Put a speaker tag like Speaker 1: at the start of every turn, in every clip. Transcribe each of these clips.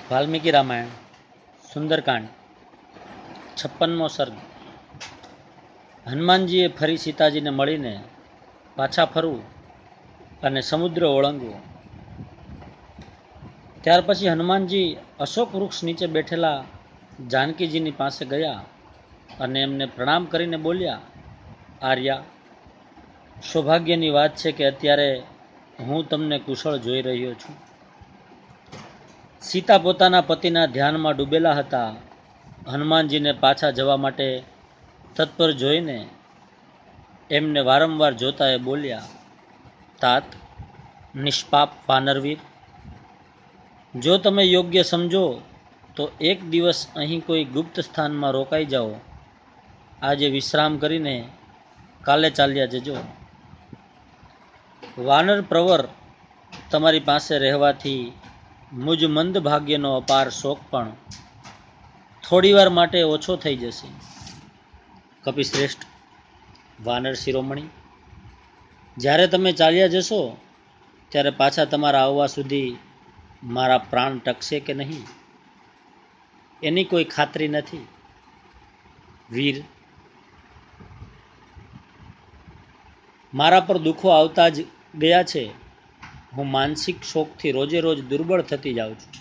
Speaker 1: વાલ્મીકી રામાયણ સુંદરકાંડ 56મો સર્ગ। હનુમાનજીએ ફરી સીતાજીને મળીને પાછા ફરવું અને સમુદ્ર ઓળંગવો। ત્યાર પછી હનુમાનજી અશોક વૃક્ષ નીચે બેઠેલા જાનકીજીની પાસે ગયા અને એમને પ્રણામ કરીને બોલ્યા, આર્યા, સૌભાગ્યની વાત છે કે અત્યારે હું તમને કુશળ જોઈ રહ્યો છું। સીતા પોતાના પતિના ધ્યાનમાં ડૂબેલા હતા। હનુમાનજીને પાછા જવા માટે તત્પર જોઈને એમને વારંવાર જોતા એ બોલ્યા, તાત, નિષ્પાપ વાનરવીર, જો તમે યોગ્ય સમજો તો એક દિવસ અહીં કોઈ ગુપ્ત સ્થાનમાં રોકાઈ જાઓ। આજે વિશ્રામ કરીને કાલે ચાલ્યા જજો। વાનર પ્રવર તમારી પાસે રહેવાથી મુજ મંદ ભાગ્યનો અપાર શોક પણ થોડીવાર માટે ઓછો થઈ જશે। કપિશ્રેષ્ઠ, વાનર શિરોમણી, જ્યારે તમે ચાલ્યા જશો ત્યારે પાછા તમારા આવવા સુધી મારા પ્રાણ ટકશે કે નહીં એની કોઈ ખાતરી નથી। વીર, મારા પર દુઃખો આવતા જ ગયા છે। હું માનસિક શોકથી રોજે રોજ દુર્બળ થતી જાઉં છું।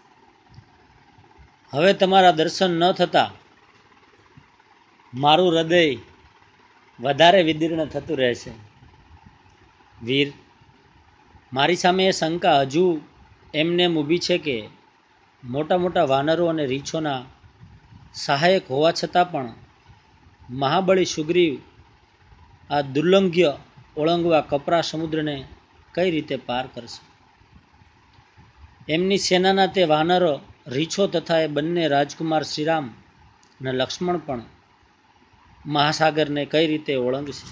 Speaker 1: હવે તમારા દર્શન ન થતા મારું હૃદય વધારે વિદીર્ણ થતું રહેશે। વીર, મારી સામે એ શંકા હજુ એમને ઊભી છે કે મોટા મોટા વાનરો અને રીછોના સહાયક હોવા છતાં પણ મહાબળી સુગ્રીવ આ દુર્લંઘ્ય ઓળંગવા કપરા સમુદ્રને કઈ રીતે પાર કરશે? એમની સેનાના તે વાનર, રીછો તથા એ બંને રાજકુમાર શ્રીરામ અને લક્ષ્મણ પણ મહાસાગરને કઈ રીતે ઓળંગશે?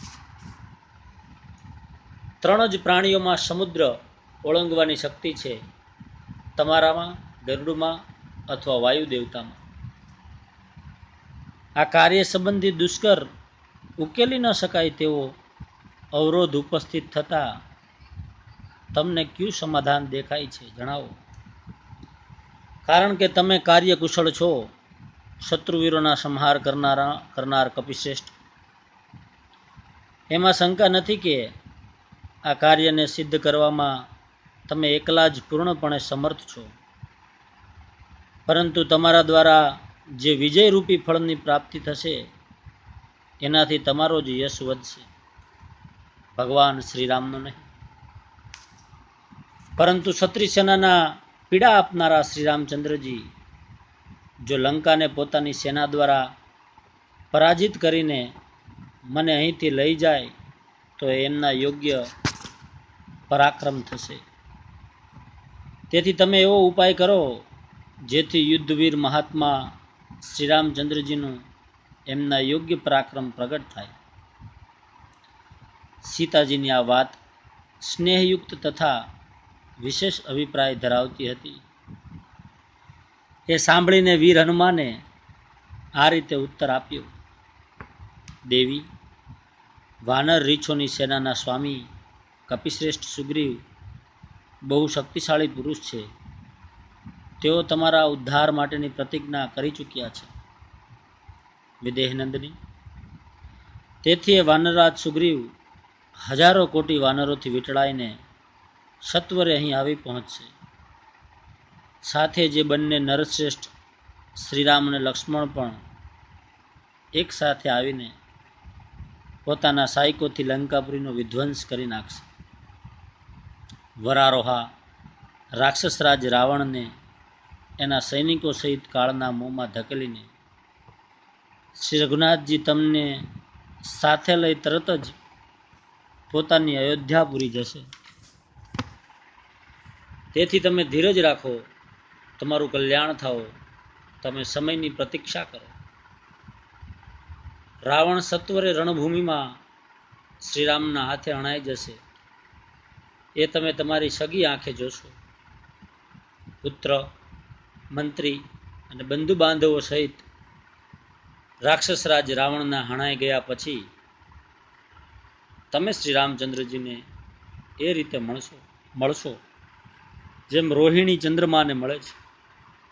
Speaker 1: ત્રણ જ પ્રાણીઓમાં સમુદ્ર ઓળંગવાની શક્તિ છે, તમારામાં, ગરુડમાં અથવા વાયુ દેવતામાં। આ કાર્ય સંબંધી દુષ્કર ઉકેલી ન શકાય તેવો અવરોધ ઉપસ્થિત થતા તમને કયું સમાધાન દેખાય છે, જણાવો। કારણ કે તમે કાર્યકુશળ છો, શત્રુવીરોના સંહાર કરનાર કપિશ્રેષ્ઠ। એમાં શંકા નથી કે આ કાર્યને સિદ્ધ કરવામાં તમે એકલા જ પૂર્ણપણે સમર્થ છો, પરંતુ તમારા દ્વારા જે વિજયરૂપી ફળની પ્રાપ્તિ થશે એનાથી તમારો જ યશ વધશે, ભગવાન શ્રીરામનો નહીં। પરંતુ ક્ષત્રિય સેનાના પીડા આપનારા શ્રી રામચંદ્રજી જો લંકાને પોતાની સેના દ્વારા પરાજિત કરીને મને અહીંથી લઈ જાય તો એમના યોગ્ય પરાક્રમ થશે। તેથી તમે એવો ઉપાય કરો જેથી યુદ્ધવીર મહાત્મા શ્રી રામચંદ્રજીનું એમના યોગ્ય પરાક્રમ પ્રગટ થાય। સીતાજીની આ વાત સ્નેહયુક્ત તથા વિશેષ અભિપ્રાય ધરાવતી હતી। એ સાંભળીને વીર હનુમાને આ રીતે ઉત્તર આપ્યો, દેવી, વાનર રીછોની સેનાના સ્વામી કપિશ્રેષ્ઠ સુગ્રીવ બહુ શક્તિશાળી પુરુષ છે। તેઓ તમારા ઉદ્ધાર માટેની પ્રતિજ્ઞા કરી ચૂક્યા છે, વિદેહનંદની। તેથી એ વાનરરાજ સુગ્રીવ હજારો કોટી વાનરોથી વીંટળાઈને સત્વરે અહીં આવી પહોંચશે। સાથે જે બંને નરશ્રેષ્ઠ શ્રીરામ અને લક્ષ્મણ પણ એક સાથે આવીને પોતાના સાયકોથી લંકાપુરીનો વિધ્વંસ કરી નાખશે। વરારોહા રાક્ષસરાજ રાવણને એના સૈનિકો સહિત કાળના મોંમાં ધકેલીને શ્રી રઘુનાથજી તમને સાથે લઈ તરત જ પોતાની અયોધ્યાપુરી જશે। તેથી તમે ધીરજ રાખો, તમારું કલ્યાણ થાઓ, તમે સમયની પ્રતીક્ષા કરો। રાવણ સત્વરે રણભૂમિમાં શ્રીરામના હાથે અણાઈ જશે, એ તમે તમારી સગી આંખે જોશો। પુત્ર, મંત્રી અને બંધુ બાંધવો સહિત રાક્ષસરાજ રાવણના હણાઈ ગયા પછી તમે શ્રી રામચંદ્રજીને એ રીતે મળશો જેમ રોહિણી ચંદ્રમાને મળે છે।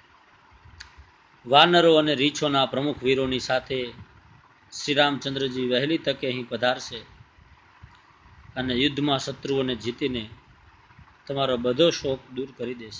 Speaker 1: વાનરો અને રીછોના પ્રમુખ વીરોની સાથે શ્રી રામચંદ્રજી વહેલી તકે અહીં પધારશે અને યુદ્ધમાં શત્રુઓને જીતીને તમારો બધો શોક દૂર કરી દેશે.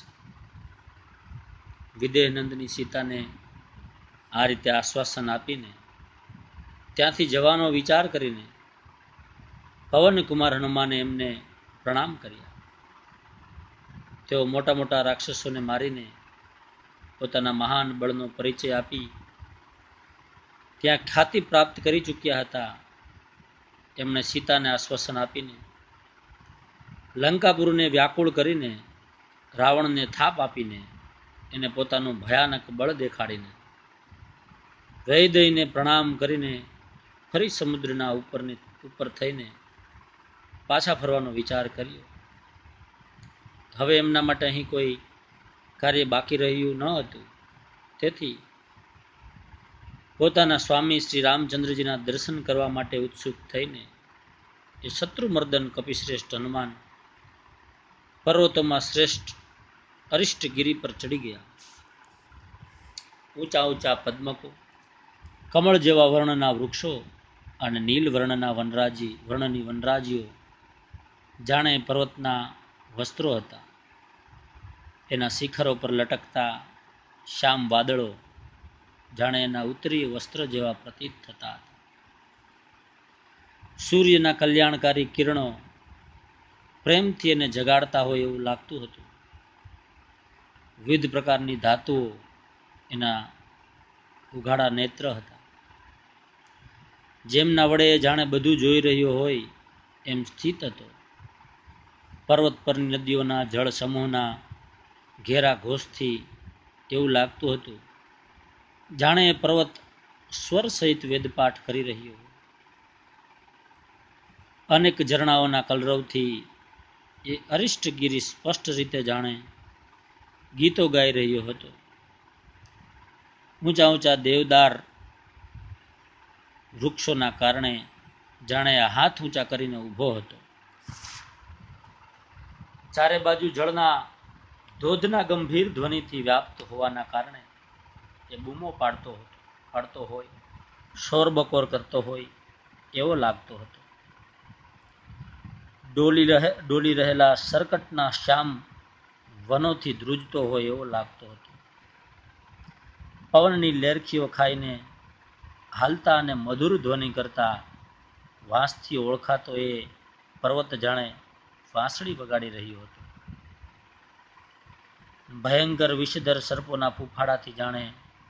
Speaker 1: વિદેહનંદની સીતાને આ રીતે આશ્વાસન આપીને ત્યાંથી જવાનો વિચાર કરીને પવનકુમાર હનુમાને એમને પ્રણામ કર્યા. તેઓ મોટા મોટા રાક્ષસોને મારીને પોતાના મહાન બળનો પરિચય આપી ત્યાં ખ્યાતિ પ્રાપ્ત કરી ચૂક્યા હતા. એમણે સીતાને આશ્વાસન આપીને લંકાપુરને વ્યાકુળ કરીને રાવણને થાપ આપીને એને પોતાનું ભયાનક બળ દેખાડીને રહી દઈને પ્રણામ કરીને ફરી સમુદ્રના ઉપર થઈને પાછા ફરવાનો વિચાર કર્યો. હવે એમના માટે અહીં કોઈ કાર્ય બાકી રહ્યું ન હતું. તેથી પોતાના સ્વામી શ્રી રામચંદ્રજીના દર્શન કરવા માટે ઉત્સુક થઈને એ શત્રુમર્દન કપિશ્રેષ્ઠ હનુમાન પર્વતોમાં શ્રેષ્ઠ અરિષ્ટગીરી પર ચડી ગયા. ઊંચા ઊંચા પદ્મકો, કમળ જેવા વર્ણના વૃક્ષો અને નીલ વર્ણની વનરાજીઓ જાણે પર્વતના વસ્ત્રો હતા. એના શિખરો પર લટકતા શ્યામ વાદળો જાણે એના ઉત્તરીય વસ્ત્ર જેવા પ્રતીત થતા હતા. સૂર્યના કલ્યાણકારી કિરણો પ્રેમથી એને જગાડતા હોય એવું લાગતું હતું. વિવિધ પ્રકારની ધાતુઓ એના ઉઘાડા નેત્ર હતા. જેમના વડે જાણે બધું જોઈ રહ્યો હોય એમ સ્થિત હતો. પર્વત પરની નદીઓના જળ સમૂહના ઘેરા ઘોષથી એવું લાગતું હતું જાણે પર્વત સ્વર સહિત વેદપાઠ કરી રહ્યો. અનેક ઝરણાઓના કલરવથી એ અરિષ્ટગીરી સ્પષ્ટ રીતે જાણે ગીતો ગાઈ રહ્યો હતો. ઊંચા ઊંચા દેવદાર વૃક્ષોના કારણે જાણે હાથ ઊંચા કરીને ઊભો હતો. ચારે બાજુ જળના ધોધના ગંભીર ધ્વનિથી વ્યાપ્ત હોવાના કારણે એ બૂમો પાડતો હોય, શોરબકોર કરતો હોય એવો લાગતો હતો. ડોલી રહેલા સરકટના શ્યામ વનોથી ધ્રુજતો હોય એવો લાગતો હતો. પવનની લેરખીઓ ખાઈને હાલતા અને મધુર ધ્વનિ કરતા વાંસથી ઓળખાતો એ પર્વત જાણે વાંસળી વગાડી રહ્યો હતો. ભયંકર વિષધર સર્પોના ફૂફાડાથી જાણે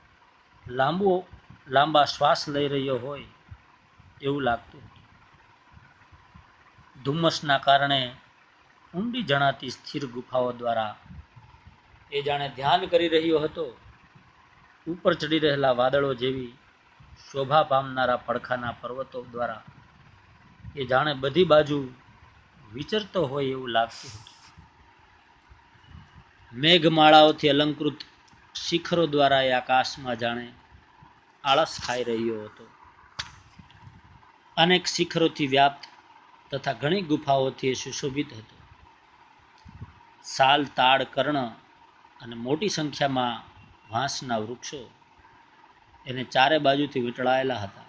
Speaker 1: લાંબા શ્વાસ લઈ રહ્યો હોય એવું લાગતું હતું. ધુમ્મસના કારણે ઊંડી જણાતી સ્થિર ગુફાઓ દ્વારા એ જાણે ધ્યાન કરી રહ્યો હતો. ઉપર ચડી રહેલા વાદળો જેવી શોભા પામનારા પડખાના પર્વતો દ્વારા એ જાણે બધી બાજુ વિચરતો હોય એવું લાગતું હતું. મેઘમાળાઓથી અલંકૃત શિખરો દ્વારા એ આકાશમાં જાણે આળસ ખાઈ રહ્યો હતો. અનેક શિખરોથી વ્યાપ્ત તથા ઘણી ગુફાઓથી એ સુશોભિત હતો. સાલ, તાડ, કર્ણ અને મોટી સંખ્યામાં વાંસના વૃક્ષો એને ચારે બાજુથી વીંટળાયેલા હતા.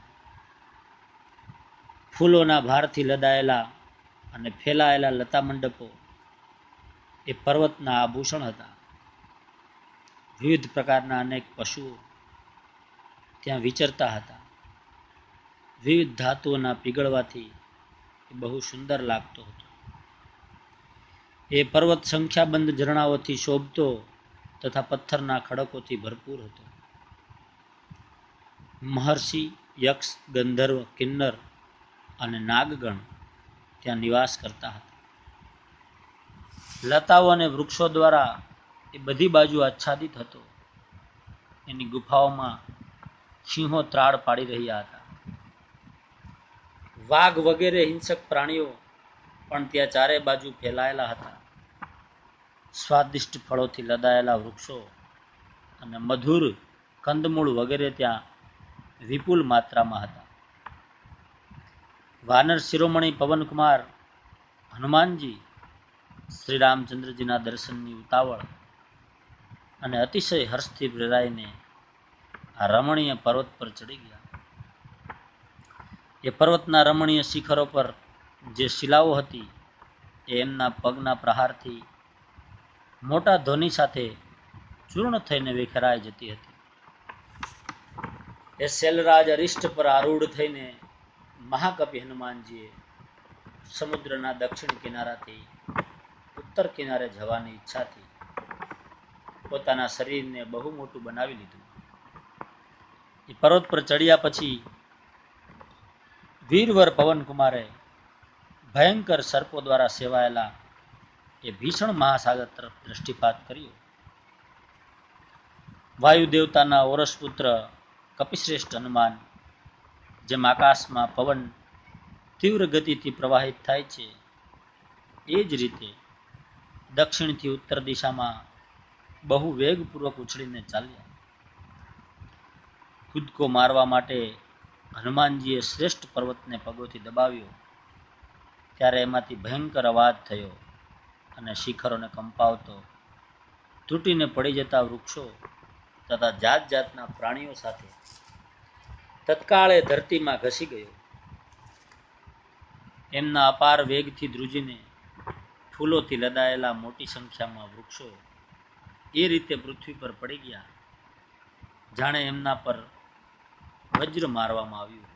Speaker 1: ફૂલોના ભારથી લદાયેલા અને ફેલાયેલા લતા મંડપો એ પર્વતના આભૂષણ હતા. વિવિધ પ્રકારના અનેક પશુઓ ત્યાં વિચરતા હતા. વિવિધ ધાતુઓના પીગળવાથી એ બહુ સુંદર લાગતો હતો. એ પર્વત સંખ્યાબંધ ઝરણાઓથી શોભતો તથા પથ્થરના ખડકોથી ભરપૂર હતો. મહર્ષિ, યક્ષ, ગંધર્વ, કિન્નર અને નાગગણ ત્યાં નિવાસ કરતા હતા. લતાઓ અને વૃક્ષો દ્વારા એ બધી બાજુ આચ્છાદિત હતો. એની ગુફાઓમાં સિંહો ત્રાડ પાડી રહ્યા હતા. વાઘ વગેરે હિંસક પ્રાણીઓ પણ ત્યાં ચારે બાજુ ફેલાયેલા હતા. સ્વાદિષ્ટ ફળોથી લદાયેલા વૃક્ષો અને મધુર કંદમૂળ વગેરે ત્યાં વિપુલ માત્રામાં હતા. વાનર શિરોમણી પવનકુમાર હનુમાનજી શ્રી રામચંદ્રજીના દર્શનની ઉતાવળ અને અતિશય હર્ષથી પ્રેરાઈને આ રમણીય પર્વત પર ચડી ગયા. એ પર્વતના રમણીય શિખરો પર જે શિલાઓ હતી એ એમના પગના પ્રહારથી મોટા ધ્વનિ સાથે ચૂર્ણ થઈને વિખરાઈ જતી હતી. એ શૈલરાજ અરિષ્ટ પર આરૂઢ થઈને મહાકવિ હનુમાનજીએ સમુદ્રના દક્ષિણ કિનારાથી ઉત્તર કિનારે જવાની ઈચ્છાથી પોતાના શરીરને બહુ મોટું બનાવી લીધું. એ પર્વત પર ચડ્યા પછી વીરવર પવનકુમારે ભયંકર સર્પો દ્વારા સેવાયેલા એ ભીષણ મહાસાગર તરફ દ્રષ્ટિપાત કર્યો. વાયુ દેવતાના ઓરસ પુત્ર કપિશ્રેષ્ઠ હનુમાન જેમ આકાશમાં પવન તીવ્ર ગતિથી પ્રવાહિત થાય છે એ જ રીતે દક્ષિણથી ઉત્તર દિશામાં બહુ વેગપૂર્વક ઉછળીને ચાલ્યા. કૂદકો મારવા માટે હનુમાનજીએ શ્રેષ્ઠ પર્વતને પગોથી દબાવ્યો ત્યારે એમાંથી ભયંકર અવાજ થયો અને શિખરોને કંપાવતો તૂટીને પડી જતા વૃક્ષો તથા જાત જાતના પ્રાણીઓ સાથે તત્કાળે ધરતીમાં ઘસી ગયો. એમના અપાર વેગથી ધ્રુજીને ફૂલોથી લદાયેલા મોટી સંખ્યામાં વૃક્ષો એ રીતે પૃથ્વી પર પડી ગયા જાણે એમના પર વજ્ર મારવામાં આવ્યું.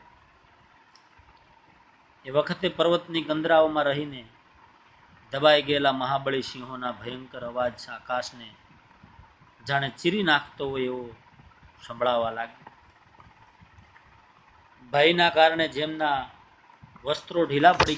Speaker 1: એ વખતે પર્વતની કંદરાઓમાં રહીને દબાઈ ગયેલા મહાબળી સિંહોના ભયંકર અવાજ આકાશને જાણે ચીરી નાખતો હોય એવો સંભળાવા લાગ્યો. ભયના કારણે જેમના વસ્ત્રો ઢીલા પડી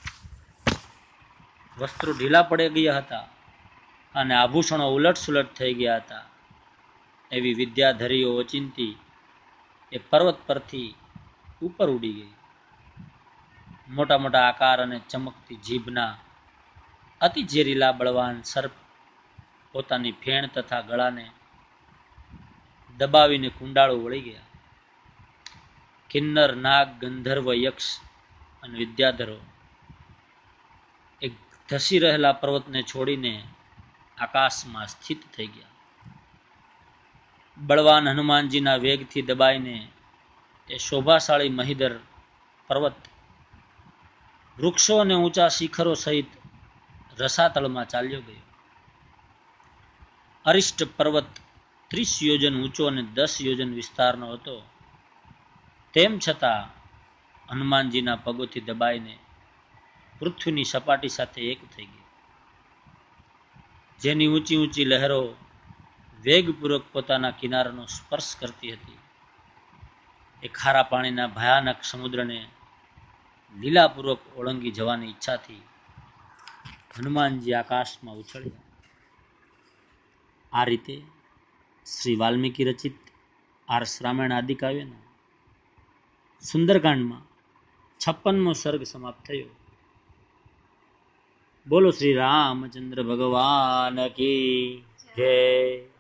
Speaker 1: ગયા હતા અને આભૂષણો ઉલટ સુલટ થઈ ગયા હતા એવી વિદ્યાધરીઓ ઓચિંતી એ પર્વત પરથી ઉપર ઉડી ગઈ. મોટા મોટા આકાર અને ચમકતી જીભના અતિ ઝેરીલા બળવાન સર્પ પોતાની ફેણ તથા ગળાને દબાવીને કુંડાળો વળી ગયા. કિન્નર, નાગ, ગંધર્વ, યક્ષ અને વિદ્યાધરો એક ધસી રહેલા પર્વતને છોડીને આકાશમાં સ્થિત થઈ ગયા. બળવાન હનુમાનજીના વેગથી દબાઈને એ શોભાશાળી મહિધર પર્વત વૃક્ષો અને ઊંચા શિખરો સહિત રસાતળમાં ચાલ્યો ગયો. અરિષ્ટ પર્વત 30 યોજન ઊંચો અને 10 યોજન વિસ્તારનો હતો. તેમ છતાં હનુમાનજીના પગોથી દબાઈને પૃથ્વીની સપાટી સાથે એક થઈ ગઈ. જેની ઊંચી ઊંચી લહેરો વેગપૂર્વક પોતાના કિનારાનો સ્પર્શ કરતી હતી એ ખારા પાણીના ભયાનક સમુદ્રને લીલાપૂર્વક ઓળંગી જવાની ઈચ્છાથી હનુમાનજી આકાશમાં ઉછળ્યા. આ રીતે શ્રી વાલ્મીકી રચિત આર્ષ રામાયણ આદિકાવ્યના સુંદરકાંડમાં 56મો સર્ગ સમાપ્ત થયો. બોલો શ્રી રામચંદ્ર ભગવાન કી જય.